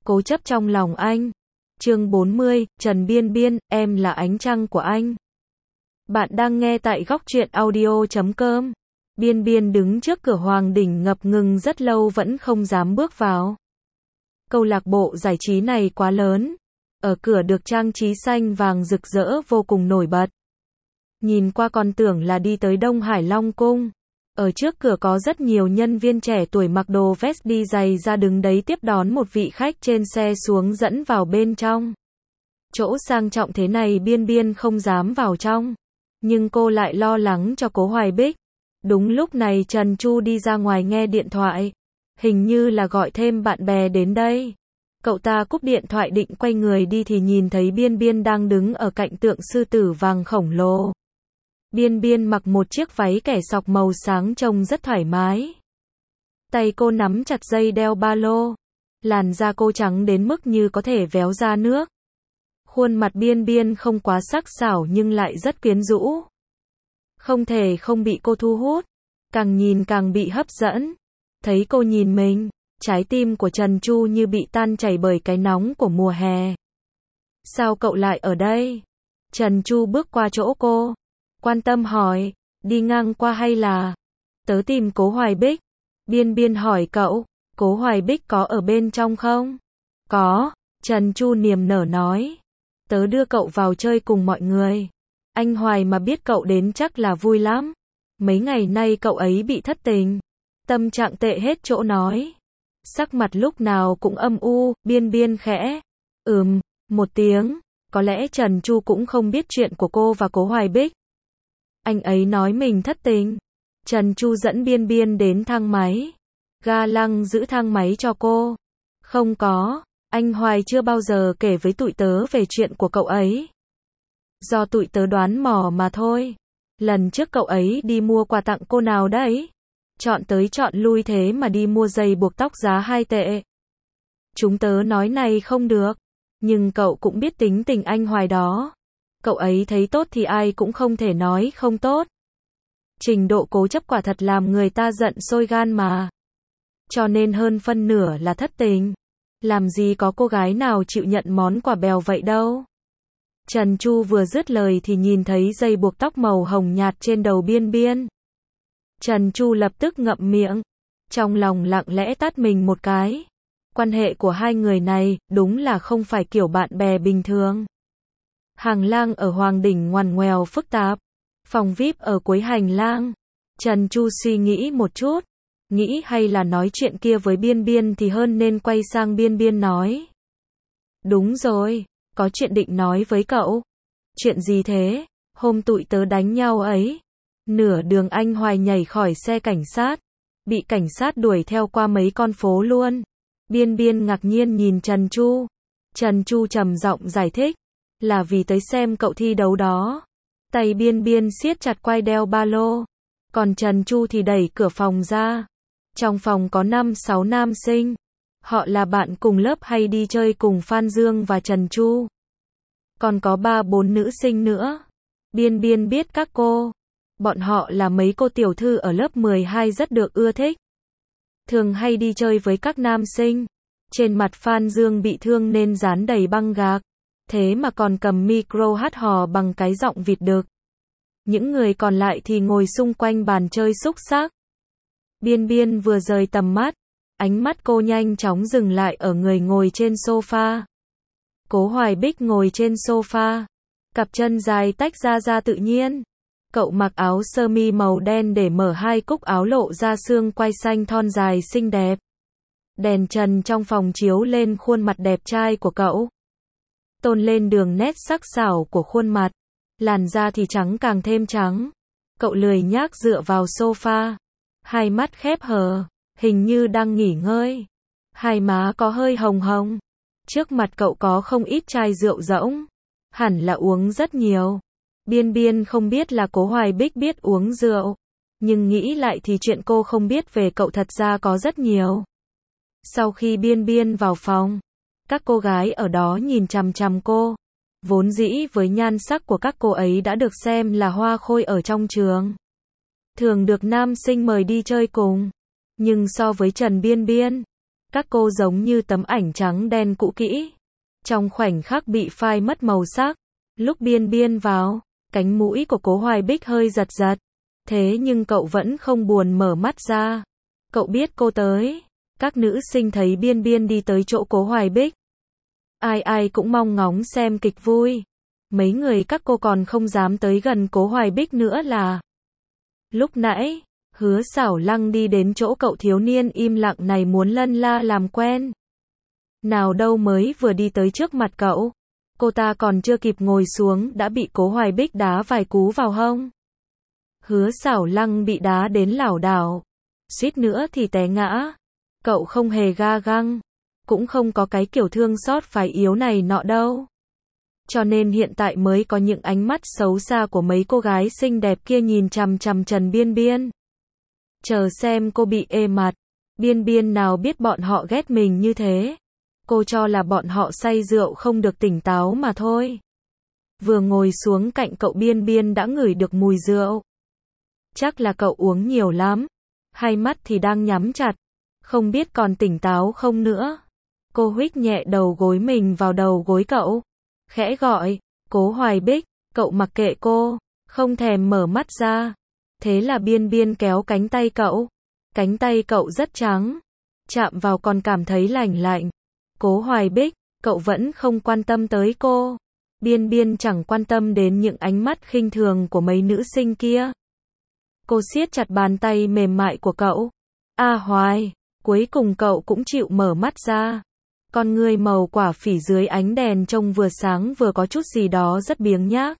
Cố chấp trong lòng anh. Chương 40, Trần Biên Biên, em là ánh trăng của anh. Bạn đang nghe tại góc truyện audio.com. Biên Biên đứng trước cửa Hoàng Đỉnh ngập ngừng rất lâu vẫn không dám bước vào. Câu lạc bộ giải trí này quá lớn. Ở cửa được trang trí xanh vàng rực rỡ vô cùng nổi bật. Nhìn qua còn tưởng là đi tới Đông Hải Long Cung. Ở trước cửa có rất nhiều nhân viên trẻ tuổi mặc đồ vest đi giày ra đứng đấy tiếp đón một vị khách trên xe xuống dẫn vào bên trong. Chỗ sang trọng thế này Biên Biên không dám vào trong. Nhưng cô lại lo lắng cho Cố Hoài Bích. Đúng lúc này Trần Chu đi ra ngoài nghe điện thoại. Hình như là gọi thêm bạn bè đến đây. Cậu ta cúp điện thoại định quay người đi thì nhìn thấy Biên Biên đang đứng ở cạnh tượng sư tử vàng khổng lồ. Biên Biên mặc một chiếc váy kẻ sọc màu sáng trông rất thoải mái. Tay cô nắm chặt dây đeo ba lô. Làn da cô trắng đến mức như có thể véo ra nước. Khuôn mặt Biên Biên không quá sắc sảo nhưng lại rất quyến rũ. Không thể không bị cô thu hút. Càng nhìn càng bị hấp dẫn. Thấy cô nhìn mình, trái tim của Trần Chu như bị tan chảy bởi cái nóng của mùa hè. Sao cậu lại ở đây? Trần Chu bước qua chỗ cô. Quan tâm hỏi, đi ngang qua hay là? Tớ tìm Cố Hoài Bích. Biên Biên hỏi cậu, Cố Hoài Bích có ở bên trong không? Có, Trần Chu niềm nở nói. Tớ đưa cậu vào chơi cùng mọi người. Anh Hoài mà biết cậu đến chắc là vui lắm. Mấy ngày nay cậu ấy bị thất tình. Tâm trạng tệ hết chỗ nói. Sắc mặt lúc nào cũng âm u, Biên Biên khẽ. Một tiếng. Có lẽ Trần Chu cũng không biết chuyện của cô và Cố Hoài Bích. Anh ấy nói mình thất tình. Trần Chu dẫn Biên Biên đến thang máy. Ga lăng giữ thang máy cho cô. Không có, anh Hoài chưa bao giờ kể với tụi tớ về chuyện của cậu ấy. Do tụi tớ đoán mò mà thôi. Lần trước cậu ấy đi mua quà tặng cô nào đấy? Chọn tới chọn lui thế mà đi mua giày buộc tóc giá 2 tệ. Chúng tớ nói này không được. Nhưng cậu cũng biết tính tình anh Hoài đó. Cậu ấy thấy tốt thì ai cũng không thể nói không tốt. Trình độ cố chấp quả thật làm người ta giận sôi gan mà. Cho nên hơn phân nửa là thất tình. Làm gì có cô gái nào chịu nhận món quà bèo vậy đâu. Trần Chu vừa dứt lời thì nhìn thấy dây buộc tóc màu hồng nhạt trên đầu Biên Biên. Trần Chu lập tức ngậm miệng. Trong lòng lặng lẽ tát mình một cái. Quan hệ của hai người này đúng là không phải kiểu bạn bè bình thường. Hàng lang ở Hoàng Đỉnh ngoằn ngoèo phức tạp. Phòng VIP ở cuối hành lang. Trần Chu suy nghĩ một chút. Nghĩ hay là nói chuyện kia với Biên Biên thì hơn nên quay sang Biên Biên nói. Đúng rồi, có chuyện định nói với cậu. Chuyện gì thế? Hôm tụi tớ đánh nhau ấy. Nửa đường anh Hoài nhảy khỏi xe cảnh sát. Bị cảnh sát đuổi theo qua mấy con phố luôn. Biên Biên ngạc nhiên nhìn Trần Chu. Trần Chu trầm giọng giải thích. Là vì tới xem cậu thi đấu đó. Tay Biên Biên siết chặt quai đeo ba lô. Còn Trần Chu thì đẩy cửa phòng ra. Trong phòng có 5-6 nam sinh. Họ là bạn cùng lớp hay đi chơi cùng Phan Dương và Trần Chu. Còn có 3-4 nữ sinh nữa. Biên Biên biết các cô. Bọn họ là mấy cô tiểu thư ở lớp 12 rất được ưa thích. Thường hay đi chơi với các nam sinh. Trên mặt Phan Dương bị thương nên dán đầy băng gạc. Thế mà còn cầm micro hát hò bằng cái giọng vịt đực. Những người còn lại thì ngồi xung quanh bàn chơi xúc xắc. Biên Biên vừa rời tầm mắt. Ánh mắt cô nhanh chóng dừng lại ở người ngồi trên sofa. Cố Hoài Bích ngồi trên sofa. Cặp chân dài tách ra tự nhiên. Cậu mặc áo sơ mi màu đen để mở hai cúc áo lộ ra xương quai xanh thon dài xinh đẹp. Đèn trần trong phòng chiếu lên khuôn mặt đẹp trai của cậu. Tôn lên đường nét sắc sảo của khuôn mặt. Làn da thì trắng càng thêm trắng. Cậu lười nhác dựa vào sofa. Hai mắt khép hờ. Hình như đang nghỉ ngơi. Hai má có hơi hồng hồng. Trước mặt cậu có không ít chai rượu rỗng. Hẳn là uống rất nhiều. Biên Biên không biết là Cố Hoài Bích biết uống rượu. Nhưng nghĩ lại thì chuyện cô không biết về cậu thật ra có rất nhiều. Sau khi Biên Biên vào phòng. Các cô gái ở đó nhìn chằm chằm cô. Vốn dĩ với nhan sắc của các cô ấy đã được xem là hoa khôi ở trong trường. Thường được nam sinh mời đi chơi cùng. Nhưng so với Trần Biên Biên, Các cô giống như tấm ảnh trắng đen cũ kỹ, trong khoảnh khắc bị phai mất màu sắc. Lúc Biên Biên vào, cánh mũi của Cố Hoài Bích hơi giật giật. Thế nhưng cậu vẫn không buồn mở mắt ra. Cậu biết cô tới. Các nữ sinh thấy Biên Biên đi tới chỗ Cố Hoài Bích. Ai ai cũng mong ngóng xem kịch vui. Mấy người các cô còn không dám tới gần Cố Hoài Bích nữa là. Lúc nãy, Hứa Xảo Lăng đi đến chỗ cậu thiếu niên im lặng này muốn lân la làm quen. Nào đâu mới vừa đi tới trước mặt cậu. Cô ta còn chưa kịp ngồi xuống đã bị Cố Hoài Bích đá vài cú vào hông. Hứa Xảo Lăng bị đá đến lảo đảo, suýt nữa thì té ngã. Cậu không hề ga găng, cũng không có cái kiểu thương xót phái yếu này nọ đâu. Cho nên hiện tại mới có những ánh mắt xấu xa của mấy cô gái xinh đẹp kia nhìn chằm chằm Trần Biên Biên. Chờ xem cô bị ê mặt. Biên Biên nào biết bọn họ ghét mình như thế. Cô cho là bọn họ say rượu không được tỉnh táo mà thôi. Vừa ngồi xuống cạnh cậu Biên Biên đã ngửi được mùi rượu. Chắc là cậu uống nhiều lắm. Hai mắt thì đang nhắm chặt. Không biết còn tỉnh táo không nữa. Cô huých nhẹ đầu gối mình vào đầu gối cậu. Khẽ gọi, Cố Hoài Bích, cậu mặc kệ cô, không thèm mở mắt ra. Thế là Biên Biên kéo cánh tay cậu. Cánh tay cậu rất trắng. Chạm vào còn cảm thấy lạnh lạnh. Cố Hoài Bích, cậu vẫn không quan tâm tới cô. Biên Biên chẳng quan tâm đến những ánh mắt khinh thường của mấy nữ sinh kia. Cô siết chặt bàn tay mềm mại của cậu. Hoài, cuối cùng cậu cũng chịu mở mắt ra. Con ngươi màu quả phỉ dưới ánh đèn trông vừa sáng vừa có chút gì đó rất biếng nhác.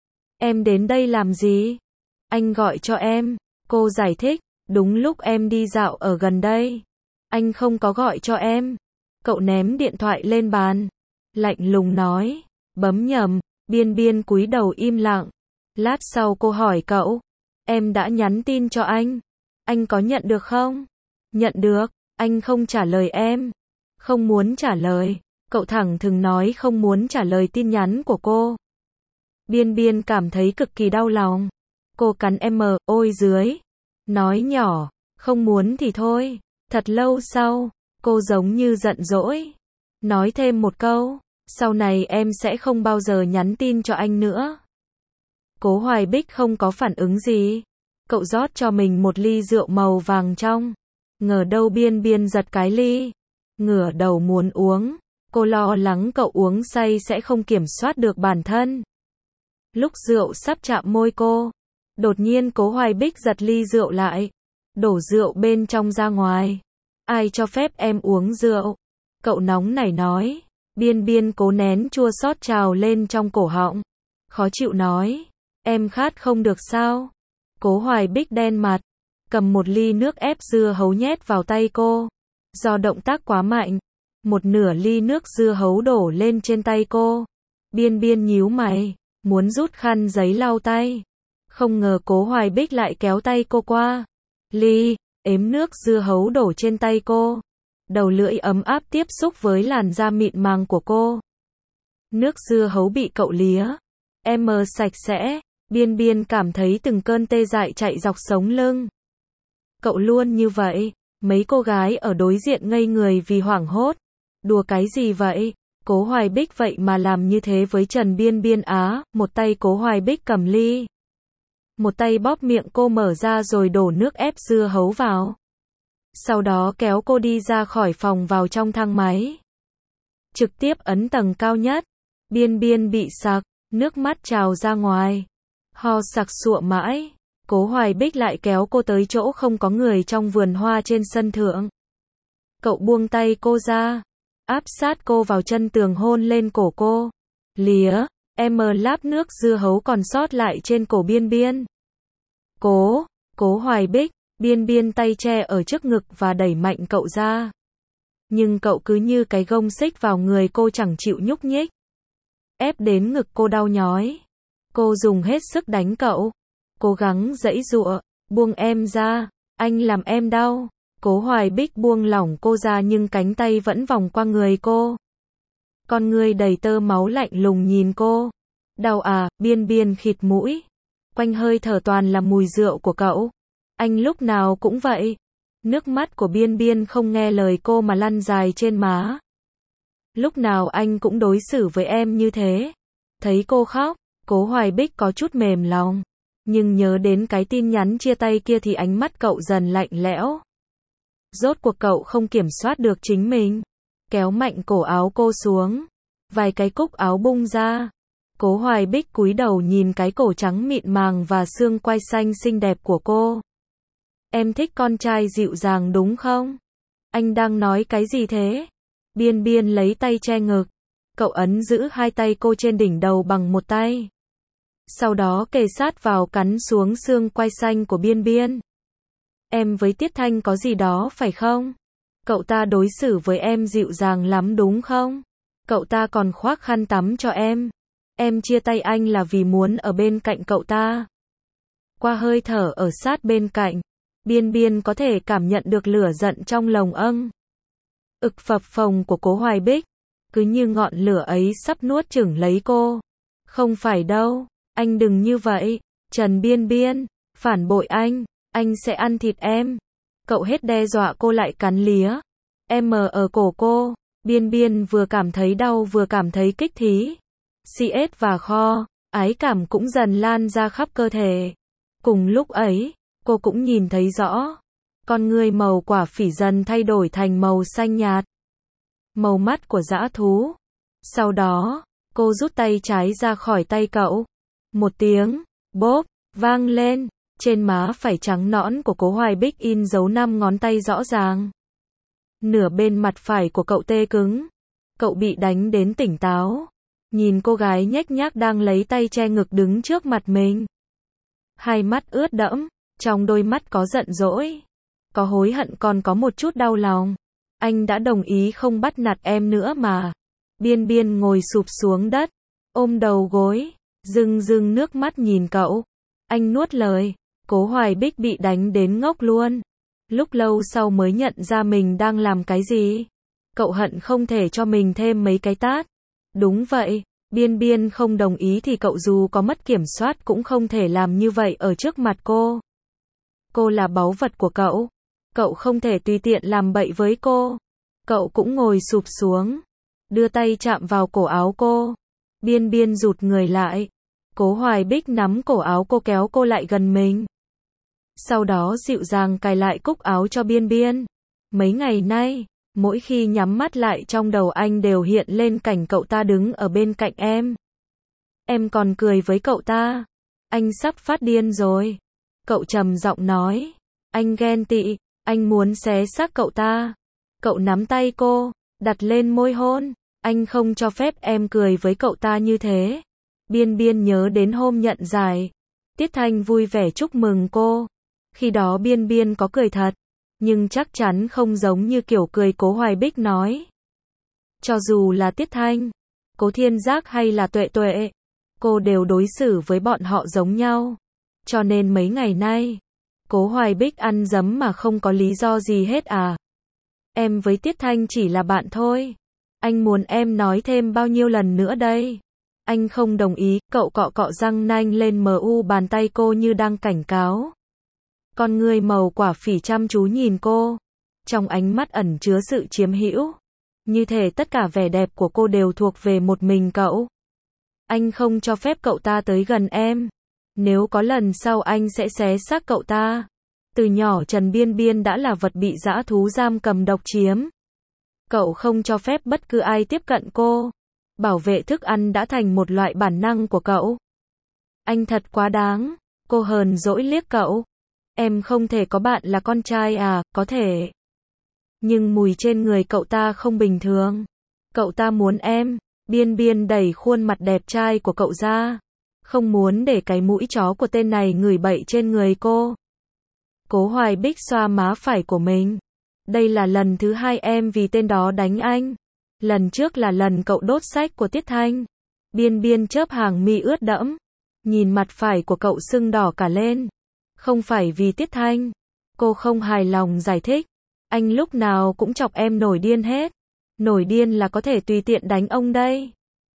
Em đến đây làm gì? Anh gọi cho em. Cô giải thích, đúng lúc em đi dạo ở gần đây. Anh không có gọi cho em. Cậu ném điện thoại lên bàn. Lạnh lùng nói, bấm nhầm. Biên Biên cúi đầu im lặng. Lát sau cô hỏi cậu, em đã nhắn tin cho anh có nhận được không? Nhận được, anh không trả lời em. Không muốn trả lời. Cậu thẳng thừng nói không muốn trả lời tin nhắn của cô. Biên Biên cảm thấy cực kỳ đau lòng. Cô cắn ôi dưới. Nói nhỏ, không muốn thì thôi. Thật lâu sau, cô giống như giận dỗi. Nói thêm một câu, sau này em sẽ không bao giờ nhắn tin cho anh nữa. Cố Hoài Bích không có phản ứng gì. Cậu rót cho mình một ly rượu màu vàng trong. Ngờ đâu Biên Biên giật cái ly. Ngửa đầu muốn uống. Cô lo lắng cậu uống say sẽ không kiểm soát được bản thân. Lúc rượu sắp chạm môi cô, đột nhiên Cố Hoài Bích giật ly rượu lại. Đổ rượu bên trong ra ngoài. Ai cho phép em uống rượu? Cậu nóng nảy nói. Biên Biên cố nén chua xót trào lên trong cổ họng. Khó chịu nói. Em khát không được sao? Cố Hoài Bích đen mặt. Cầm một ly nước ép dưa hấu nhét vào tay cô. Do động tác quá mạnh, một nửa ly nước dưa hấu đổ lên trên tay cô. Biên Biên nhíu mày, muốn rút khăn giấy lau tay. Không ngờ Cố Hoài Bích lại kéo tay cô qua ly, ếm nước dưa hấu đổ trên tay cô. Đầu lưỡi ấm áp tiếp xúc với làn da mịn màng của cô. Nước dưa hấu bị cậu lía sạch sẽ. Biên Biên cảm thấy từng cơn tê dại chạy dọc sống lưng. Cậu luôn như vậy. Mấy cô gái ở đối diện ngây người vì hoảng hốt. Đùa cái gì vậy? Cố Hoài Bích vậy mà làm như thế với Trần Biên Biên á. Một tay Cố Hoài Bích cầm ly. Một tay bóp miệng cô mở ra rồi đổ nước ép dưa hấu vào. Sau đó kéo cô đi ra khỏi phòng vào trong thang máy. Trực tiếp ấn tầng cao nhất. Biên Biên bị sặc, nước mắt trào ra ngoài. Ho sặc sụa mãi. Cố Hoài Bích lại kéo cô tới chỗ không có người trong vườn hoa trên sân thượng. Cậu buông tay cô ra, áp sát cô vào chân tường hôn lên cổ cô. Lía, láp nước dưa hấu còn sót lại trên cổ Biên Biên. Cố Hoài Bích, Biên Biên tay che ở trước ngực và đẩy mạnh cậu ra. Nhưng cậu cứ như cái gông xích vào người cô chẳng chịu nhúc nhích. Ép đến ngực cô đau nhói. Cô dùng hết sức đánh cậu. Cố gắng giãy giụa, buông em ra, anh làm em đau. Cố Hoài Bích buông lỏng cô ra nhưng cánh tay vẫn vòng qua người cô. Con ngươi đầy tơ máu lạnh lùng nhìn cô. Đau à? Biên Biên khịt mũi. Quanh hơi thở toàn là mùi rượu của cậu. Anh lúc nào cũng vậy. Nước mắt của Biên Biên không nghe lời cô mà lăn dài trên má. Lúc nào anh cũng đối xử với em như thế. Thấy cô khóc, Cố Hoài Bích có chút mềm lòng. Nhưng nhớ đến cái tin nhắn chia tay kia thì ánh mắt cậu dần lạnh lẽo. Rốt cuộc cậu không kiểm soát được chính mình. Kéo mạnh cổ áo cô xuống. Vài cái cúc áo bung ra. Cố Hoài Bích cúi đầu nhìn cái cổ trắng mịn màng và xương quai xanh xinh đẹp của cô. Em thích con trai dịu dàng đúng không? Anh đang nói cái gì thế? Biên Biên lấy tay che ngực. Cậu ấn giữ hai tay cô trên đỉnh đầu bằng một tay. Sau đó kề sát vào cắn xuống xương quai xanh của Biên Biên. Em với Tiết Thanh có gì đó phải không? Cậu ta đối xử với em dịu dàng lắm đúng không? Cậu ta còn khoác khăn tắm cho em. Em chia tay anh là vì muốn ở bên cạnh cậu ta. Qua hơi thở ở sát bên cạnh, Biên Biên có thể cảm nhận được lửa giận trong lồng ực phập phồng của Cố Hoài Bích. Cứ như ngọn lửa ấy sắp nuốt chửng lấy cô. Không phải đâu, anh đừng như vậy. Trần Biên Biên, phản bội anh sẽ ăn thịt em. Cậu hết đe dọa cô lại cắn lía. Em mờ ở cổ cô. Biên Biên vừa cảm thấy đau vừa cảm thấy kích thí. CS và kho, ái cảm cũng dần lan ra khắp cơ thể. Cùng lúc ấy, cô cũng nhìn thấy rõ. Con người màu quả phỉ dần thay đổi thành màu xanh nhạt. Màu mắt của dã thú. Sau đó, cô rút tay trái ra khỏi tay cậu. Một tiếng, bốp, vang lên. Trên má phải trắng nõn của Cố Hoài Bích in dấu 5 ngón tay rõ ràng. Nửa bên mặt phải của cậu tê cứng. Cậu bị đánh đến tỉnh táo. Nhìn cô gái nhếch nhác đang lấy tay che ngực đứng trước mặt mình. Hai mắt ướt đẫm, trong đôi mắt có giận dỗi, có hối hận còn có một chút đau lòng. Anh đã đồng ý không bắt nạt em nữa mà. Biên Biên ngồi sụp xuống đất, ôm đầu gối, rưng rưng nước mắt nhìn cậu. Anh nuốt lời. Cố Hoài Bích bị đánh đến ngốc luôn. Lúc lâu sau mới nhận ra mình đang làm cái gì. Cậu hận không thể cho mình thêm mấy cái tát. Đúng vậy, Biên Biên không đồng ý thì cậu dù có mất kiểm soát cũng không thể làm như vậy ở trước mặt cô. Cô là báu vật của cậu. Cậu không thể tùy tiện làm bậy với cô. Cậu cũng ngồi sụp xuống, đưa tay chạm vào cổ áo cô. Biên Biên rụt người lại. Cố Hoài Bích nắm cổ áo cô kéo cô lại gần mình. Sau đó dịu dàng cài lại cúc áo cho Biên Biên. Mấy ngày nay, mỗi khi nhắm mắt lại trong đầu anh đều hiện lên cảnh cậu ta đứng ở bên cạnh em. Em còn cười với cậu ta. Anh sắp phát điên rồi. Cậu trầm giọng nói. Anh ghen tị, anh muốn xé xác cậu ta. Cậu nắm tay cô, đặt lên môi hôn. Anh không cho phép em cười với cậu ta như thế. Biên Biên nhớ đến hôm nhận giải. Tiết Thanh vui vẻ chúc mừng cô. Khi đó Biên Biên có cười thật. Nhưng chắc chắn không giống như kiểu cười Cố Hoài Bích nói. Cho dù là Tiết Thanh, Cố Thiên Giác hay là Tuệ Tuệ, cô đều đối xử với bọn họ giống nhau. Cho nên mấy ngày nay, Cố Hoài Bích ăn dấm mà không có lý do gì hết à. Em với Tiết Thanh chỉ là bạn thôi. Anh muốn em nói thêm bao nhiêu lần nữa đây? Anh không đồng ý. Cậu cọ cọ răng nanh lên bàn tay cô như đang cảnh cáo. Con người màu quả phỉ chăm chú nhìn cô. Trong ánh mắt ẩn chứa sự chiếm hữu. Như thể tất cả vẻ đẹp của cô đều thuộc về một mình cậu. Anh không cho phép cậu ta tới gần em. Nếu có lần sau anh sẽ xé xác cậu ta. Từ nhỏ Trần Biên Biên đã là vật bị dã thú giam cầm độc chiếm. Cậu không cho phép bất cứ ai tiếp cận cô. Bảo vệ thức ăn đã thành một loại bản năng của cậu. Anh thật quá đáng. Cô hờn dỗi liếc cậu. Em không thể có bạn là con trai à? Có thể. Nhưng mùi trên người cậu ta không bình thường. Cậu ta muốn em. Biên Biên đẩy khuôn mặt đẹp trai của cậu ra. Không muốn để cái mũi chó của tên này ngửi bậy trên người cô. Cố Hoài Bích xoa má phải của mình. Đây là lần thứ 2 em vì tên đó đánh anh. Lần trước là lần cậu đốt sách của Tiết Thanh. Biên Biên chớp hàng mi ướt đẫm. Nhìn mặt phải của cậu sưng đỏ cả lên. Không phải vì Tiết Thanh. Cô không hài lòng giải thích. Anh lúc nào cũng chọc em nổi điên hết. Nổi điên là có thể tùy tiện đánh ông đây.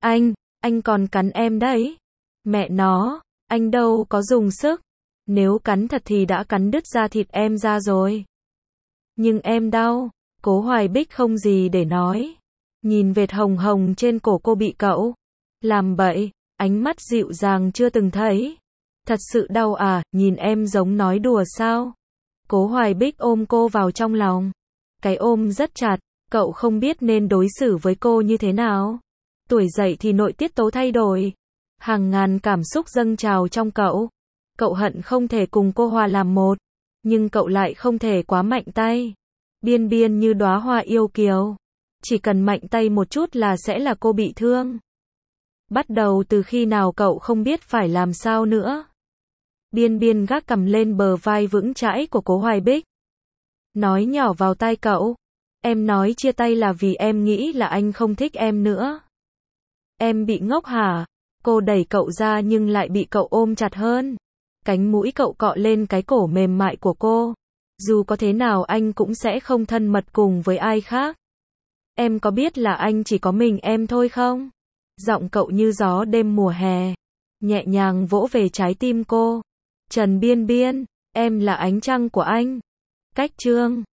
Anh còn cắn em đấy. Mẹ nó, anh đâu có dùng sức. Nếu cắn thật thì đã cắn đứt da thịt em ra rồi. Nhưng em đau. Cố Hoài Bích không gì để nói. Nhìn vệt hồng hồng trên cổ cô bị cậu làm bậy, ánh mắt dịu dàng chưa từng thấy. Thật sự đau à, nhìn em giống nói đùa sao? Cố Hoài Bích ôm cô vào trong lòng. Cái ôm rất chặt, cậu không biết nên đối xử với cô như thế nào. Tuổi dậy thì nội tiết tố thay đổi. Hàng ngàn cảm xúc dâng trào trong cậu. Cậu hận không thể cùng cô hòa làm một. Nhưng cậu lại không thể quá mạnh tay. Biên Biên như đóa hoa yêu kiều. Chỉ cần mạnh tay một chút là sẽ là cô bị thương. Bắt đầu từ khi nào cậu không biết phải làm sao nữa. Biên Biên gác cằm lên bờ vai vững chãi của Cố Hoài Bích. Nói nhỏ vào tai cậu. Em nói chia tay là vì em nghĩ là anh không thích em nữa. Em bị ngốc hả? Cô đẩy cậu ra nhưng lại bị cậu ôm chặt hơn. Cánh mũi cậu cọ lên cái cổ mềm mại của cô. Dù có thế nào anh cũng sẽ không thân mật cùng với ai khác. Em có biết là anh chỉ có mình em thôi không? Giọng cậu như gió đêm mùa hè. Nhẹ nhàng vỗ về trái tim cô. Trần Biên Biên, em là ánh trăng của anh. Cách chương